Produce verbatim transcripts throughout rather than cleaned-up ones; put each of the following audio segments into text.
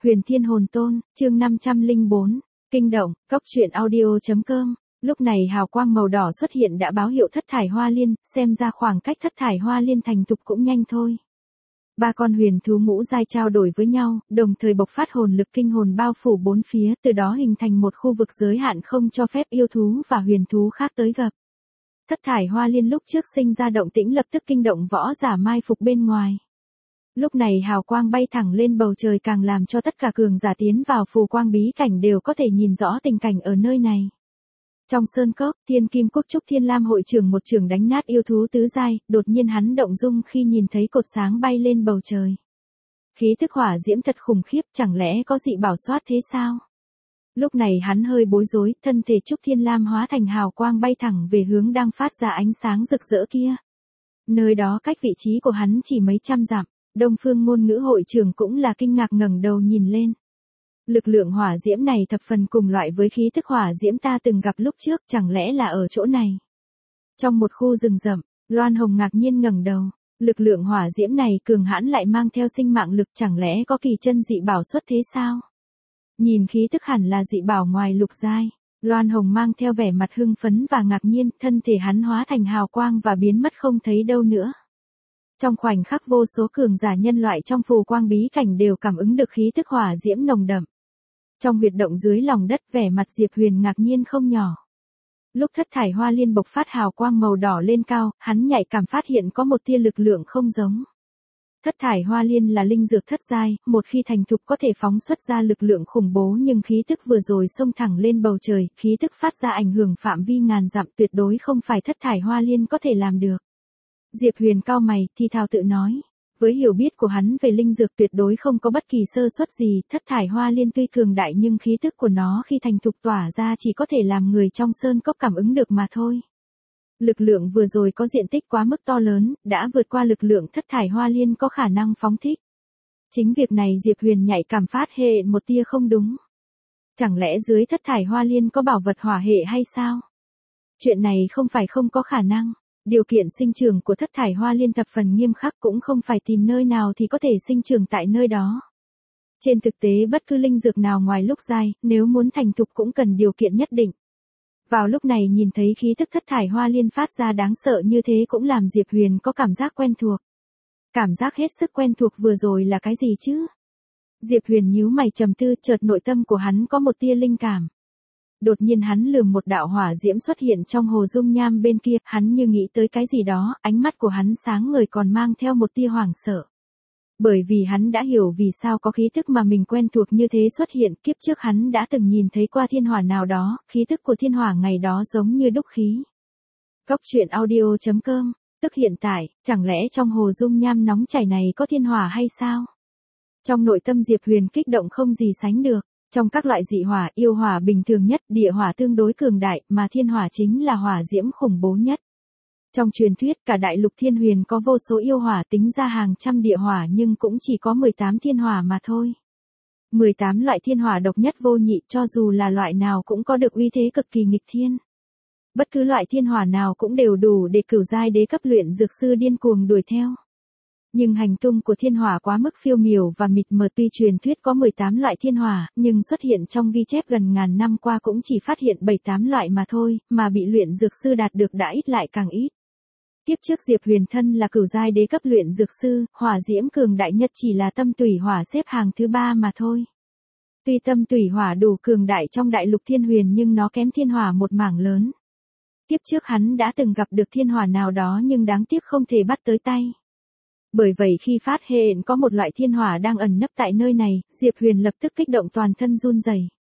Huyền Thiên Hồn Tôn, chương năm trăm lẻ bốn, kinh động, cốc truyện audio.com. Lúc này hào quang màu đỏ xuất hiện đã báo hiệu thất thải hoa liên, xem ra khoảng cách thất thải hoa liên thành thục cũng nhanh thôi. Ba con huyền thú ngũ giai trao đổi với nhau, đồng thời bộc phát hồn lực kinh hồn bao phủ bốn phía, từ đó hình thành một khu vực giới hạn không cho phép yêu thú và huyền thú khác tới gặp. Thất thải hoa liên lúc trước sinh ra động tĩnh lập tức kinh động võ giả mai phục bên ngoài. Lúc này hào quang bay thẳng lên bầu trời càng làm cho tất cả cường giả tiến vào phù quang bí cảnh đều có thể nhìn rõ tình cảnh ở nơi này. Trong sơn cốc, Thiên Kim Cúc Trúc Thiên Lam hội trưởng một trường đánh nát yêu thú tứ giai, đột nhiên hắn động dung khi nhìn thấy cột sáng bay lên bầu trời. Khí tức hỏa diễm thật khủng khiếp, chẳng lẽ có dị bảo soát thế sao? Lúc này hắn hơi bối rối, thân thể Trúc Thiên Lam hóa thành hào quang bay thẳng về hướng đang phát ra ánh sáng rực rỡ kia. Nơi đó cách vị trí của hắn chỉ mấy trăm dặm. Đông Phương ngôn ngữ hội trưởng cũng là kinh ngạc ngẩng đầu nhìn lên. Lực lượng hỏa diễm này thập phần cùng loại với khí tức hỏa diễm ta từng gặp lúc trước, chẳng lẽ là ở chỗ này? Trong một khu rừng rậm, Loan Hồng ngạc nhiên ngẩng đầu. Lực lượng hỏa diễm này cường hãn lại mang theo sinh mạng lực, chẳng lẽ có kỳ chân dị bảo xuất thế sao? Nhìn khí tức hẳn là dị bảo ngoài lục giai. Loan Hồng mang theo vẻ mặt hưng phấn và ngạc nhiên, thân thể hắn hóa thành hào quang và biến mất không thấy đâu nữa. Trong khoảnh khắc vô số cường giả nhân loại trong phù quang bí cảnh đều cảm ứng được khí tức hỏa diễm nồng đậm. Trong huyệt động dưới lòng đất vẻ mặt Diệp Huyền ngạc nhiên không nhỏ. Lúc thất thải hoa liên bộc phát hào quang màu đỏ lên cao, hắn nhạy cảm phát hiện có một tia lực lượng không giống. Thất thải hoa liên là linh dược thất giai, một khi thành thục có thể phóng xuất ra lực lượng khủng bố nhưng khí tức vừa rồi xông thẳng lên bầu trời, khí tức phát ra ảnh hưởng phạm vi ngàn dặm tuyệt đối không phải thất thải hoa liên có thể làm được. Diệp Huyền cau mày, thi thào tự nói. Với hiểu biết của hắn về linh dược tuyệt đối không có bất kỳ sơ suất gì, thất thải hoa liên tuy cường đại nhưng khí tức của nó khi thành thục tỏa ra chỉ có thể làm người trong sơn cốc cảm ứng được mà thôi. Lực lượng vừa rồi có diện tích quá mức to lớn, đã vượt qua lực lượng thất thải hoa liên có khả năng phóng thích. Chính việc này Diệp Huyền nhạy cảm phát hệ một tia không đúng. Chẳng lẽ dưới thất thải hoa liên có bảo vật hỏa hệ hay sao? Chuyện này không phải không có khả năng. Điều kiện sinh trưởng của thất thải hoa liên thập phần nghiêm khắc, cũng không phải tìm nơi nào thì có thể sinh trưởng tại nơi đó. Trên thực tế bất cứ linh dược nào ngoài lúc giai, nếu muốn thành thục cũng cần điều kiện nhất định. Vào lúc này nhìn thấy khí tức thất thải hoa liên phát ra đáng sợ như thế cũng làm Diệp Huyền có cảm giác quen thuộc. Cảm giác hết sức quen thuộc vừa rồi là cái gì chứ? Diệp Huyền nhíu mày trầm tư, chợt nội tâm của hắn có một tia linh cảm. Đột nhiên hắn lườm một đạo hỏa diễm xuất hiện trong hồ dung nham bên kia, hắn như nghĩ tới cái gì đó, ánh mắt của hắn sáng ngời còn mang theo một tia hoảng sợ. Bởi vì hắn đã hiểu vì sao có khí tức mà mình quen thuộc như thế xuất hiện, kiếp trước hắn đã từng nhìn thấy qua thiên hỏa nào đó, khí tức của thiên hỏa ngày đó giống như đúc khí. Cốc truyện audio.com, tức hiện tại, chẳng lẽ trong hồ dung nham nóng chảy này có thiên hỏa hay sao? Trong nội tâm Diệp Huyền kích động không gì sánh được. Trong các loại dị hỏa, yêu hỏa bình thường nhất, địa hỏa tương đối cường đại, mà thiên hỏa chính là hỏa diễm khủng bố nhất. Trong truyền thuyết, cả đại lục thiên huyền có vô số yêu hỏa, tính ra hàng trăm địa hỏa nhưng cũng chỉ có mười tám thiên hỏa mà thôi. mười tám loại thiên hỏa độc nhất vô nhị, cho dù là loại nào cũng có được uy thế cực kỳ nghịch thiên. Bất cứ loại thiên hỏa nào cũng đều đủ để cửu giai đế cấp luyện dược sư điên cuồng đuổi theo. Nhưng hành tung của thiên hỏa quá mức phiêu miểu và mịt mờ, tuy truyền thuyết có mười tám loại thiên hỏa, nhưng xuất hiện trong ghi chép gần ngàn năm qua cũng chỉ phát hiện bảy tám loại mà thôi, mà bị luyện dược sư đạt được đã ít lại càng ít. Tiếp trước Diệp Huyền thân là cửu giai đế cấp luyện dược sư, hỏa diễm cường đại nhất chỉ là tâm tủy hỏa xếp hàng thứ ba mà thôi. Tuy tâm tủy hỏa đủ cường đại trong đại lục thiên huyền nhưng nó kém thiên hỏa một mảng lớn. Tiếp trước hắn đã từng gặp được thiên hỏa nào đó nhưng đáng tiếc không thể bắt tới tay. Bởi vậy khi phát hiện có một loại thiên hỏa đang ẩn nấp tại nơi này, Diệp Huyền lập tức kích động toàn thân run rẩy.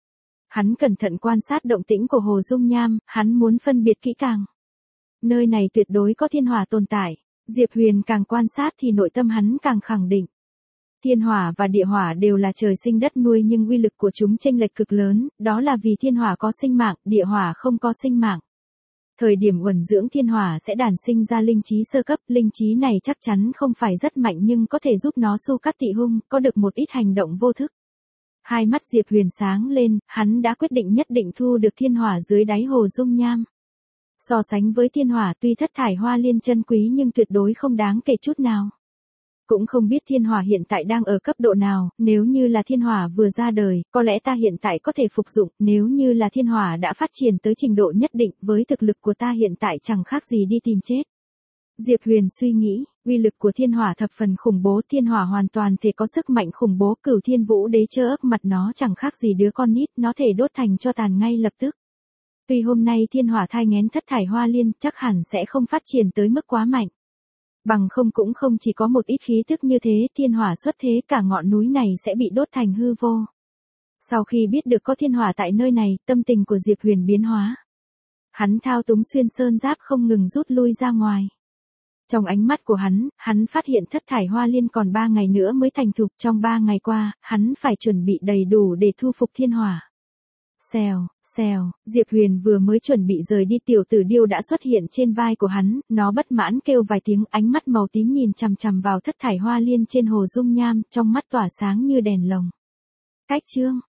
Hắn cẩn thận quan sát động tĩnh của hồ dung nham, hắn muốn phân biệt kỹ càng. Nơi này tuyệt đối có thiên hỏa tồn tại, Diệp Huyền càng quan sát thì nội tâm hắn càng khẳng định. Thiên hỏa và địa hỏa đều là trời sinh đất nuôi nhưng uy lực của chúng chênh lệch cực lớn, đó là vì thiên hỏa có sinh mạng, địa hỏa không có sinh mạng. Thời điểm uẩn dưỡng thiên hỏa sẽ đản sinh ra linh trí sơ cấp, linh trí này chắc chắn không phải rất mạnh nhưng có thể giúp nó su cắt tị hung, có được một ít hành động vô thức. Hai mắt Diệp Huyền sáng lên, hắn đã quyết định nhất định thu được thiên hỏa dưới đáy hồ dung nham. So sánh với thiên hỏa tuy thất thải hoa liên chân quý nhưng tuyệt đối không đáng kể chút nào. Cũng không biết thiên hỏa hiện tại đang ở cấp độ nào, nếu như là thiên hỏa vừa ra đời, có lẽ ta hiện tại có thể phục dụng, nếu như là thiên hỏa đã phát triển tới trình độ nhất định, với thực lực của ta hiện tại chẳng khác gì đi tìm chết. Diệp Huyền suy nghĩ, uy lực của thiên hỏa thập phần khủng bố, thiên hỏa hoàn toàn thể có sức mạnh khủng bố, Cửu Thiên Vũ Đế chơ ấp mặt nó chẳng khác gì đứa con nít, nó thể đốt thành cho tàn ngay lập tức. Tuy hôm nay thiên hỏa thai nghén thất thải hoa liên, chắc hẳn sẽ không phát triển tới mức quá mạnh. Bằng không cũng không chỉ có một ít khí tức như thế, thiên hỏa xuất thế cả ngọn núi này sẽ bị đốt thành hư vô. Sau khi biết được có thiên hỏa tại nơi này, tâm tình của Diệp Huyền biến hóa. Hắn thao túng xuyên sơn giáp không ngừng rút lui ra ngoài. Trong ánh mắt của hắn, hắn phát hiện thất thải hoa liên còn ba ngày nữa mới thành thục, trong ba ngày qua, hắn phải chuẩn bị đầy đủ để thu phục thiên hỏa. Xèo, xèo, Diệp Huyền vừa mới chuẩn bị rời đi, tiểu tử điêu đã xuất hiện trên vai của hắn, nó bất mãn kêu vài tiếng, ánh mắt màu tím nhìn chằm chằm vào thất thải hoa liên trên hồ dung nham, trong mắt tỏa sáng như đèn lồng. Cách chương